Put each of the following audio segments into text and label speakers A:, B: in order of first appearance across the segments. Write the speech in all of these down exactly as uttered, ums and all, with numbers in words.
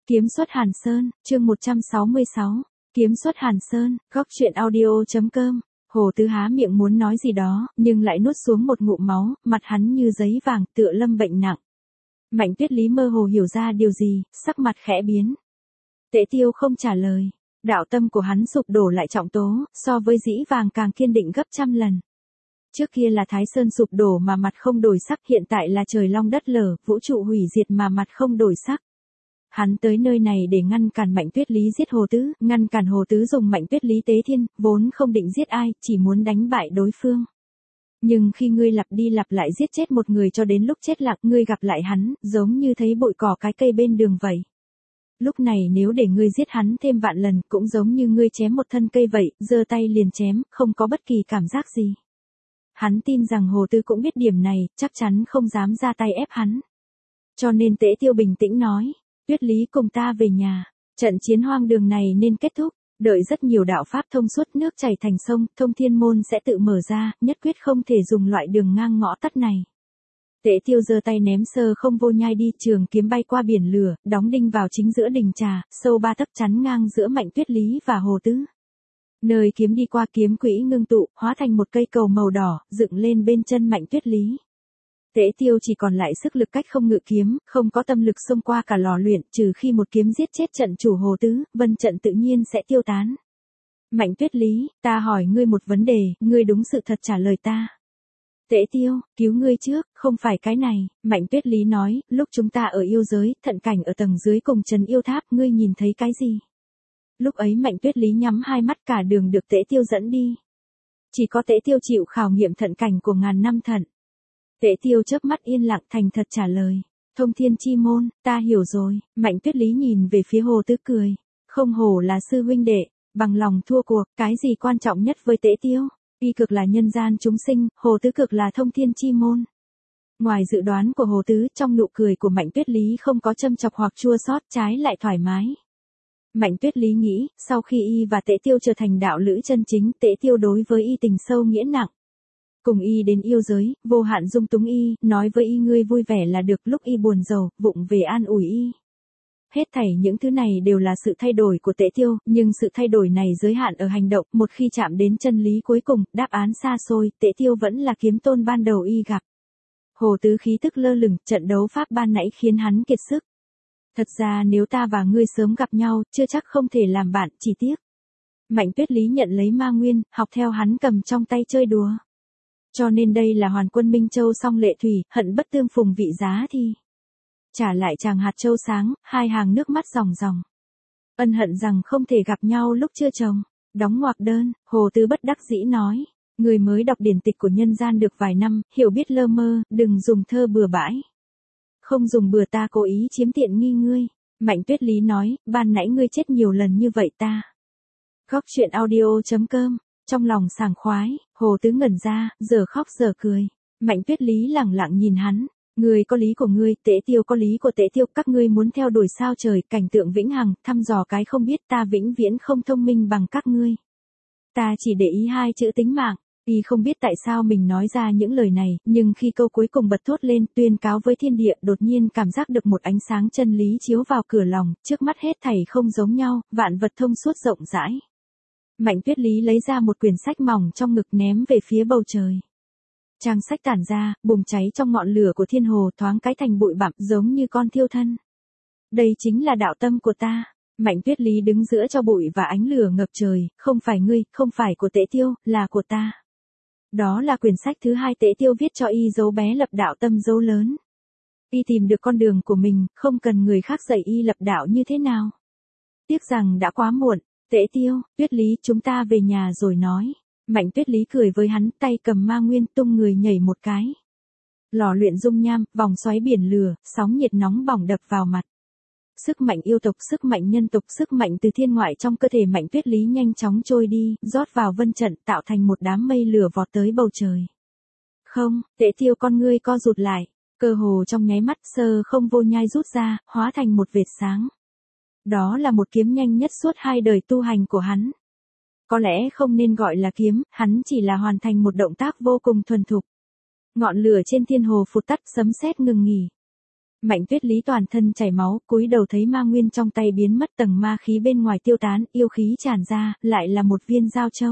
A: Kiếm xuất Hàn Sơn, chương một trăm sáu mươi sáu. Kiếm xuất Hàn Sơn, góc truyện audio.com. Hồ Tứ há miệng muốn nói gì đó, nhưng lại nuốt xuống một ngụm máu, mặt hắn như giấy vàng, tựa lâm bệnh nặng. Mạnh Tuyết Lý mơ hồ hiểu ra điều gì, sắc mặt khẽ biến. Tễ Tiêu không trả lời. Đạo tâm của hắn sụp đổ lại trọng tố, so với dĩ vàng càng kiên định gấp trăm lần. Trước kia là Thái Sơn sụp đổ mà mặt không đổi sắc, hiện tại là trời long đất lở, vũ trụ hủy diệt mà mặt không đổi sắc. Hắn tới nơi này để ngăn cản Mạnh Tuyết Lý giết Hồ Tứ, ngăn cản Hồ Tứ dùng Mạnh Tuyết Lý tế thiên, vốn không định giết ai, chỉ muốn đánh bại đối phương. Nhưng khi ngươi lặp đi lặp lại giết chết một người cho đến lúc chết lặng, ngươi gặp lại hắn, giống như thấy bụi cỏ cái cây bên đường vậy. Lúc này nếu để ngươi giết hắn thêm vạn lần, cũng giống như ngươi chém một thân cây vậy, giơ tay liền chém, không có bất kỳ cảm giác gì. Hắn tin rằng Hồ Tứ cũng biết điểm này, chắc chắn không dám ra tay ép hắn. Cho nên Tễ Tiêu bình tĩnh nói, Tuyết Lý cùng ta về nhà, trận chiến hoang đường này nên kết thúc, đợi rất nhiều đạo pháp thông suốt, nước chảy thành sông, thông thiên môn sẽ tự mở ra, nhất quyết không thể dùng loại đường ngang ngõ tắt này. Tễ Tiêu giơ tay ném sơ không vô nhai đi, trường kiếm bay qua biển lửa, đóng đinh vào chính giữa đình trà, sâu ba tấc chắn ngang giữa Mạnh Tuyết Lý và Hồ Tứ. Nơi kiếm đi qua, kiếm quỹ ngưng tụ, hóa thành một cây cầu màu đỏ, dựng lên bên chân Mạnh Tuyết Lý. Tễ Tiêu chỉ còn lại sức lực cách không ngự kiếm, không có tâm lực xông qua cả lò luyện, trừ khi một kiếm giết chết trận chủ Hồ Tứ, vân trận tự nhiên sẽ tiêu tán. Mạnh Tuyết Lý, ta hỏi ngươi một vấn đề, ngươi đúng sự thật trả lời ta. Tễ Tiêu, cứu ngươi trước, không phải cái này. Mạnh Tuyết Lý nói, lúc chúng ta ở yêu giới, thận cảnh ở tầng dưới cùng trần yêu tháp, ngươi nhìn thấy cái gì? Lúc ấy Mạnh Tuyết Lý nhắm hai mắt, cả đường được Tễ Tiêu dẫn đi. Chỉ có Tễ Tiêu chịu khảo nghiệm thận cảnh của ngàn năm thận. Tễ Tiêu chớp mắt yên lặng thành thật trả lời. Thông thiên chi môn, ta hiểu rồi. Mạnh Tuyết Lý nhìn về phía Hồ Tứ cười. Không hổ là sư huynh đệ, bằng lòng thua cuộc, cái gì quan trọng nhất với Tễ Tiêu? Y cực là nhân gian chúng sinh, Hồ Tứ cực là thông thiên chi môn. Ngoài dự đoán của Hồ Tứ, trong nụ cười của Mạnh Tuyết Lý không có châm chọc hoặc chua xót, trái lại thoải mái. Mạnh Tuyết Lý nghĩ, sau khi y và Tễ Tiêu trở thành đạo lữ chân chính, Tễ Tiêu đối với y tình sâu nghĩa nặng. Cùng y đến yêu giới, vô hạn dung túng y, nói với y ngươi vui vẻ là được, lúc y buồn rầu, vụng về an ủi y. Hết thảy những thứ này đều là sự thay đổi của Tễ Tiêu, nhưng sự thay đổi này giới hạn ở hành động, một khi chạm đến chân lý cuối cùng, đáp án xa xôi, Tễ Tiêu vẫn là kiếm tôn ban đầu y gặp. Hồ Tứ khí tức lơ lửng, trận đấu pháp ban nãy khiến hắn kiệt sức. Thật ra nếu ta và ngươi sớm gặp nhau, chưa chắc không thể làm bạn, chỉ tiếc. Mạnh Tuyết Lý nhận lấy ma nguyên, học theo hắn cầm trong tay chơi đùa. Cho nên đây là Hoàn Quân Minh Châu song lệ thủy, hận bất tương phùng vị giá thì. Trả lại chàng hạt châu sáng, hai hàng nước mắt ròng ròng. Ân hận rằng không thể gặp nhau lúc chưa chồng. Đóng ngoặc đơn, Hồ Tứ bất đắc dĩ nói. Người mới đọc điển tịch của nhân gian được vài năm, hiểu biết lơ mơ, đừng dùng thơ bừa bãi. Không dùng bừa, ta cố ý chiếm tiện nghi ngươi. Mạnh Tuyết Lý nói, ban nãy ngươi chết nhiều lần như vậy ta. Góc truyện audio.com. Trong lòng sảng khoái, Hồ Tứ ngẩn ra, giờ khóc giờ cười. Mạnh Tuyết Lý lẳng lặng nhìn hắn. Ngươi có lý của ngươi, Tễ Tiêu có lý của Tễ Tiêu, các ngươi muốn theo đuổi sao trời, cảnh tượng vĩnh hằng, thăm dò cái không biết, ta vĩnh viễn không thông minh bằng các ngươi. Ta chỉ để ý hai chữ tính mạng. Y không biết tại sao mình nói ra những lời này, nhưng khi câu cuối cùng bật thốt lên, tuyên cáo với thiên địa, đột nhiên cảm giác được một ánh sáng chân lý chiếu vào cửa lòng, trước mắt hết thảy không giống nhau, vạn vật thông suốt rộng rãi. Mạnh Tuyết Lý lấy ra một quyển sách mỏng trong ngực ném về phía bầu trời. Trang sách tản ra, bùng cháy trong ngọn lửa của thiên hồ, thoáng cái thành bụi bặm, giống như con thiêu thân. Đây chính là đạo tâm của ta. Mạnh Tuyết Lý đứng giữa cho bụi và ánh lửa ngập trời, không phải ngươi, không phải của Tễ Tiêu, là của ta. Đó là quyển sách thứ hai Tễ Tiêu viết cho y dấu bé lập đạo tâm dấu lớn. Y tìm được con đường của mình, không cần người khác dạy y lập đạo như thế nào. Tiếc rằng đã quá muộn. Tễ Tiêu, Tuyết Lý, chúng ta về nhà rồi nói. Mạnh Tuyết Lý cười với hắn, tay cầm ma nguyên, tung người nhảy một cái. Lò luyện dung nham, vòng xoáy biển lửa, sóng nhiệt nóng bỏng đập vào mặt. Sức mạnh yêu tộc, sức mạnh nhân tộc, sức mạnh từ thiên ngoại trong cơ thể Mạnh Tuyết Lý nhanh chóng trôi đi, rót vào vân trận, tạo thành một đám mây lửa vọt tới bầu trời. Không, Tễ Tiêu con ngươi co rụt lại, cơ hồ trong nháy mắt, sơ không vô nhai rút ra, hóa thành một vệt sáng. Đó là một kiếm nhanh nhất suốt hai đời tu hành của hắn. Có lẽ không nên gọi là kiếm, hắn chỉ là hoàn thành một động tác vô cùng thuần thục. Ngọn lửa trên thiên hồ phụt tắt, sấm sét ngừng nghỉ. Mạnh Tuyết Lý toàn thân chảy máu, cúi đầu thấy ma nguyên trong tay biến mất, tầng ma khí bên ngoài tiêu tán, yêu khí tràn ra, lại là một viên giao châu.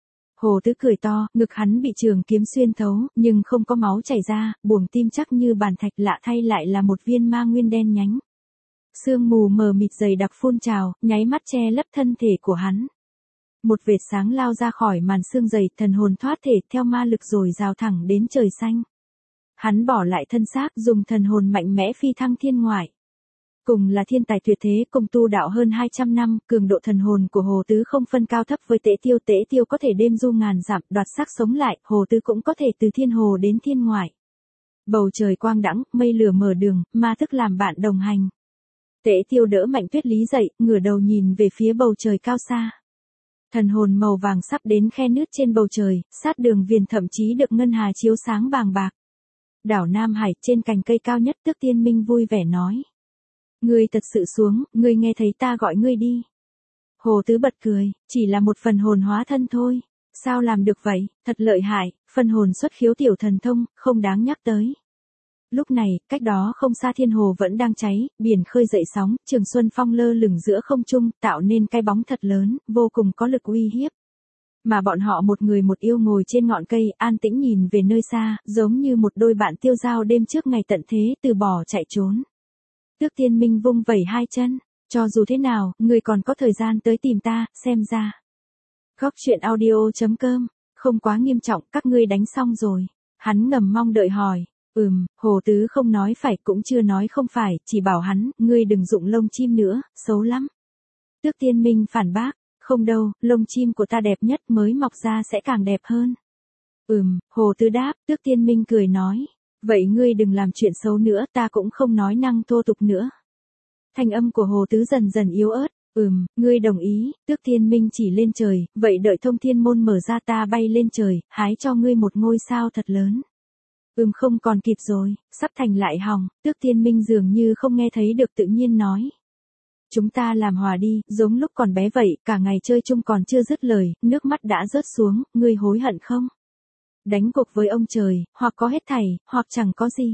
A: Hồ Tứ cười to, ngực hắn bị trường kiếm xuyên thấu, nhưng không có máu chảy ra, buồng tim chắc như bàn thạch, lạ thay lại là một viên ma nguyên đen nhánh. Sương mù mờ mịt dày đặc phun trào, nháy mắt che lấp thân thể của hắn. Một vệt sáng lao ra khỏi màn sương dày, thần hồn thoát thể theo ma lực rồi rào thẳng đến trời xanh. Hắn bỏ lại thân xác, dùng thần hồn mạnh mẽ phi thăng thiên ngoại. Cùng là thiên tài tuyệt thế, cùng tu đạo hơn hai trăm năm, cường độ thần hồn của Hồ Tứ không phân cao thấp với Tế Tiêu. Tế Tiêu có thể đêm du ngàn dặm, đoạt xác sống lại, Hồ Tứ cũng có thể từ thiên hồ đến thiên ngoại. Bầu trời quang đãng, mây lửa mở đường, ma thức làm bạn đồng hành. Tế Tiêu đỡ Mạnh Tuyết Lý dậy, ngửa đầu nhìn về phía bầu trời cao xa. Thần hồn màu vàng sắp đến khe nứt trên bầu trời, sát đường viền thậm chí được ngân hà chiếu sáng bàng bạc. Đảo Nam Hải, trên cành cây cao nhất, Tước Tiên Minh vui vẻ nói. Ngươi thật sự xuống, ngươi nghe thấy ta gọi ngươi đi. Hồ Tứ bật cười, chỉ là một phần hồn hóa thân thôi. Sao làm được vậy, thật lợi hại, phần hồn xuất khiếu tiểu thần thông, không đáng nhắc tới. Lúc này, cách đó không xa thiên hồ vẫn đang cháy, biển khơi dậy sóng, Trường Xuân Phong lơ lửng giữa không trung, tạo nên cái bóng thật lớn, vô cùng có lực uy hiếp. Mà bọn họ một người một yêu ngồi trên ngọn cây, an tĩnh nhìn về nơi xa, giống như một đôi bạn tiêu dao đêm trước ngày tận thế, từ bỏ chạy trốn. Tước Tiên Minh vung vẩy hai chân, cho dù thế nào, người còn có thời gian tới tìm ta, xem ra. Góc truyện audio chấm com, không quá nghiêm trọng, các ngươi đánh xong rồi. Hắn ngầm mong đợi hỏi, ừm, Hồ Tứ không nói phải cũng chưa nói không phải, chỉ bảo hắn, ngươi đừng dụng lông chim nữa, xấu lắm. Tước Tiên Minh phản bác, không đâu, lông chim của ta đẹp nhất, mới mọc ra sẽ càng đẹp hơn. Ừm, Hồ Tứ đáp, Tước Tiên Minh cười nói. Vậy ngươi đừng làm chuyện xấu nữa, ta cũng không nói năng thô tục nữa. Thanh âm của Hồ Tứ dần dần yếu ớt, ừm, ngươi đồng ý, Tước Tiên Minh chỉ lên trời, vậy đợi thông thiên môn mở ra ta bay lên trời, hái cho ngươi một ngôi sao thật lớn. Ừm không còn kịp rồi, sắp thành lại hỏng, Tước Tiên Minh dường như không nghe thấy được tự nhiên nói. Chúng ta làm hòa đi, giống lúc còn bé vậy, cả ngày chơi chung còn chưa dứt lời, nước mắt đã rớt xuống, ngươi hối hận không? Đánh cuộc với ông trời, hoặc có hết thảy, hoặc chẳng có gì.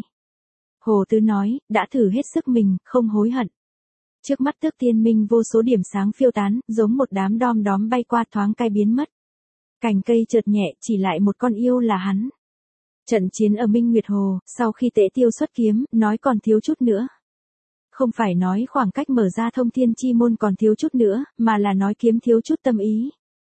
A: Hồ Tứ nói, đã thử hết sức mình, không hối hận. Trước mắt Tước Tiên Minh vô số điểm sáng phiêu tán, giống một đám đom đóm bay qua thoáng cai biến mất. Cành cây chợt nhẹ, chỉ lại một con yêu là hắn. Trận chiến ở Minh Nguyệt Hồ, sau khi Tế Tiêu xuất kiếm, nói còn thiếu chút nữa. Không phải nói khoảng cách mở ra thông thiên chi môn còn thiếu chút nữa, mà là nói kiếm thiếu chút tâm ý.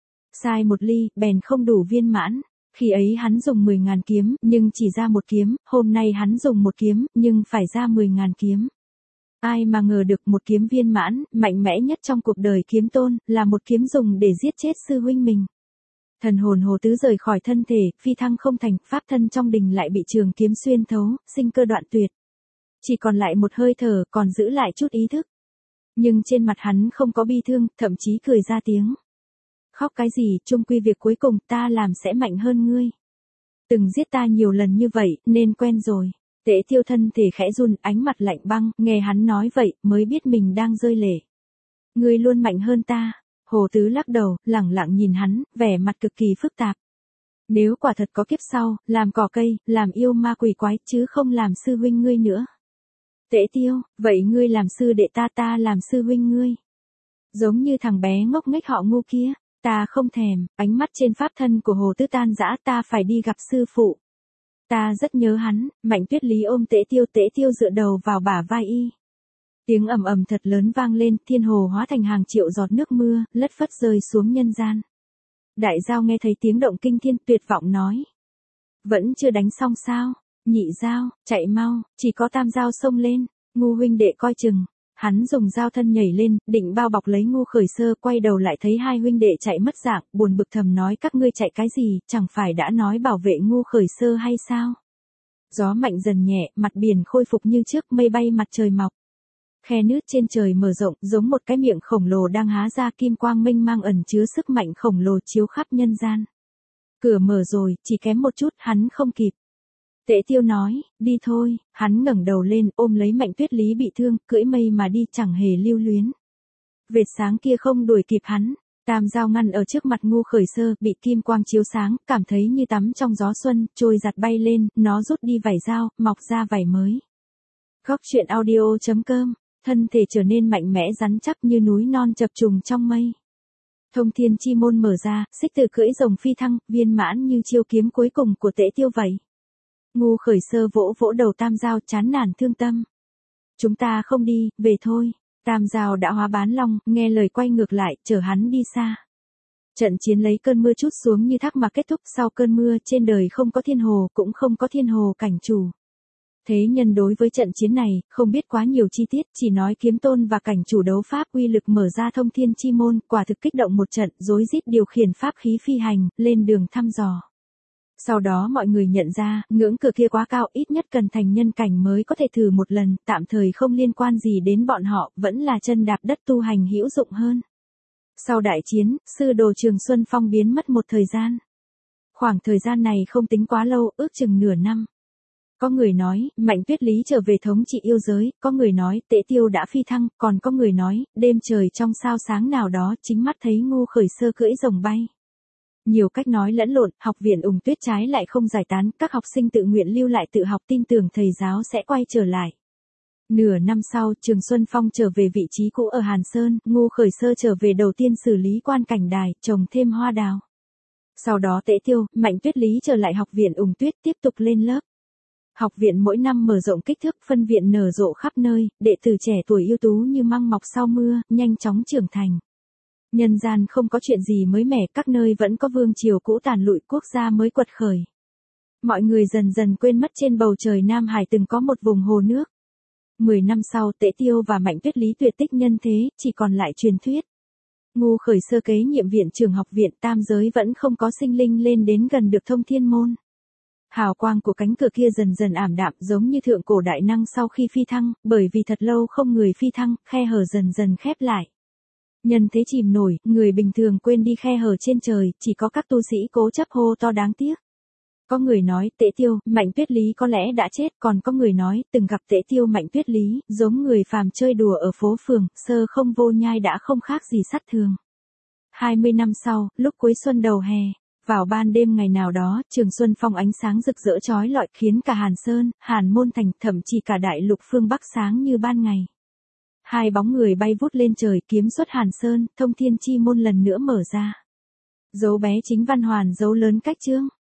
A: Sai một ly, bèn không đủ viên mãn. Khi ấy hắn dùng mười ngàn kiếm, nhưng chỉ ra một kiếm, hôm nay hắn dùng một kiếm, nhưng phải ra mười ngàn kiếm. Ai mà ngờ được một kiếm viên mãn, mạnh mẽ nhất trong cuộc đời kiếm tôn, là một kiếm dùng để giết chết sư huynh mình. Thần hồn Hồ Tứ rời khỏi thân thể, phi thăng không thành, pháp thân trong đình lại bị trường kiếm xuyên thấu, sinh cơ đoạn tuyệt. Chỉ còn lại một hơi thở, còn giữ lại chút ý thức. Nhưng trên mặt hắn không có bi thương, thậm chí cười ra tiếng. Khóc cái gì, chung quy việc cuối cùng ta làm sẽ mạnh hơn ngươi. Từng giết ta nhiều lần như vậy, nên quen rồi. Tế Tiêu thân thể khẽ run, ánh mặt lạnh băng, nghe hắn nói vậy, mới biết mình đang rơi lệ. Ngươi luôn mạnh hơn ta. Hồ Tứ lắc đầu, lẳng lặng nhìn hắn, vẻ mặt cực kỳ phức tạp. Nếu quả thật có kiếp sau, làm cỏ cây, làm yêu ma quỷ quái, chứ không làm sư huynh ngươi nữa. Tế Tiêu, vậy ngươi làm sư đệ ta, ta làm sư huynh ngươi. Giống như thằng bé ngốc nghếch họ Ngu kia. Ta không thèm, ánh mắt trên pháp thân của Hồ Tứ tan rã, ta phải đi gặp sư phụ. Ta rất nhớ hắn. Mạnh Tuyết Lý ôm Tế Tiêu, Tế Tiêu dựa đầu vào bả vai y. Tiếng ầm ầm thật lớn vang lên, thiên hồ hóa thành hàng triệu giọt nước mưa, lất phất rơi xuống nhân gian. Đại Giao nghe thấy tiếng động kinh thiên, tuyệt vọng nói. Vẫn chưa đánh xong sao? Nhị Giao, chạy mau, chỉ có Tam Giao xông lên, Ngu huynh đệ coi chừng. Hắn dùng dao thân nhảy lên, định bao bọc lấy Ngu Khởi Sơ, quay đầu lại thấy hai huynh đệ chạy mất dạng, buồn bực thầm nói các ngươi chạy cái gì, chẳng phải đã nói bảo vệ Ngu Khởi Sơ hay sao? Gió mạnh dần nhẹ, mặt biển khôi phục như trước, mây bay mặt trời mọc. Khe nước trên trời mở rộng, giống một cái miệng khổng lồ đang há ra, kim quang mênh mang ẩn chứa sức mạnh khổng lồ chiếu khắp nhân gian. Cửa mở rồi, chỉ kém một chút, hắn không kịp. Tế Tiêu nói, đi thôi, hắn ngẩng đầu lên, ôm lấy Mạnh Tuyết Lý bị thương, cưỡi mây mà đi, chẳng hề lưu luyến. Vệt sáng kia không đuổi kịp hắn. Tam Giao ngăn ở trước mặt Ngu Khởi Sơ, bị kim quang chiếu sáng, cảm thấy như tắm trong gió xuân, trôi giặt bay lên, nó rút đi vảy dao, mọc ra vảy mới. Góc truyện audio chấm com, thân thể trở nên mạnh mẽ rắn chắc như núi non chập trùng trong mây. Thông thiên chi môn mở ra, xích từ cưỡi rồng phi thăng, viên mãn như chiêu kiếm cuối cùng của Tế Tiêu vậy. Ngu Khởi Sơ vỗ vỗ đầu Tam Giao chán nản thương tâm. Chúng ta không đi, về thôi. Tam Giao đã hóa bán long, nghe lời quay ngược lại, chở hắn đi xa. Trận chiến lấy cơn mưa chút xuống như thác mà kết thúc. Sau cơn mưa, trên đời không có thiên hồ, cũng không có thiên hồ cảnh chủ. Thế nhân đối với trận chiến này, không biết quá nhiều chi tiết, chỉ nói kiếm tôn và cảnh chủ đấu pháp uy lực mở ra thông thiên chi môn, quả thực kích động một trận, rối rít điều khiển pháp khí phi hành, lên đường thăm dò. Sau đó mọi người nhận ra, ngưỡng cửa kia quá cao, ít nhất cần thành nhân cảnh mới có thể thử một lần, tạm thời không liên quan gì đến bọn họ, vẫn là chân đạp đất tu hành hữu dụng hơn. Sau đại chiến, sư đồ Trường Xuân Phong biến mất một thời gian. Khoảng thời gian này không tính quá lâu, ước chừng nửa năm. Có người nói, Mạnh Tuyết Lý trở về thống trị yêu giới, có người nói, Tế Tiêu đã phi thăng, còn có người nói, đêm trời trong sao sáng nào đó chính mắt thấy Ngu Khởi Sơ cưỡi rồng bay. Nhiều cách nói lẫn lộn, học viện Ùng Tuyết trái lại không giải tán, các học sinh tự nguyện lưu lại tự học tin tưởng thầy giáo sẽ quay trở lại. Nửa năm sau, Trường Xuân Phong trở về vị trí cũ ở Hàn Sơn, Ngu Khởi Sơ trở về đầu tiên xử lý quan cảnh đài, trồng thêm hoa đào. Sau đó Tế Tiêu, Mạnh Tuyết Lý trở lại học viện Ùng Tuyết tiếp tục lên lớp. Học viện mỗi năm mở rộng kích thước, phân viện nở rộ khắp nơi, đệ tử trẻ tuổi ưu tú như măng mọc sau mưa, nhanh chóng trưởng thành. Nhân gian không có chuyện gì mới mẻ, các nơi vẫn có vương triều cũ tàn lụi, quốc gia mới quật khởi. Mọi người dần dần quên mất trên bầu trời Nam Hải từng có một vùng hồ nước. Mười năm sau, Tế Tiêu và Mạnh Tuyết Lý tuyệt tích nhân thế, chỉ còn lại truyền thuyết. Ngu Khởi Sơ kế nhiệm viện trưởng học viện, tam giới vẫn không có sinh linh lên đến gần được thông thiên môn. Hào quang của cánh cửa kia dần dần ảm đạm, giống như thượng cổ đại năng sau khi phi thăng, bởi vì thật lâu không người phi thăng, khe hở dần dần khép lại. Nhân thế chìm nổi, người bình thường quên đi khe hở trên trời, chỉ có các tu sĩ cố chấp hô to đáng tiếc. Có người nói, Tế Tiêu, Mạnh Tuyết Lý có lẽ đã chết, còn có người nói, từng gặp Tế Tiêu Mạnh Tuyết Lý, giống người phàm chơi đùa ở phố phường, sơ không vô nhai đã không khác gì sát thường. Hai mươi năm sau, lúc cuối xuân đầu hè, vào ban đêm ngày nào đó, Trường Xuân Phong ánh sáng rực rỡ chói lọi khiến cả Hàn Sơn, Hàn Môn Thành, thậm chí cả đại lục phương Bắc sáng như ban ngày. Hai bóng người bay vút lên trời, kiếm xuất Hàn Sơn, thông thiên chi môn lần nữa mở ra. Dấu bé chính văn hoàn dấu lớn cách chương.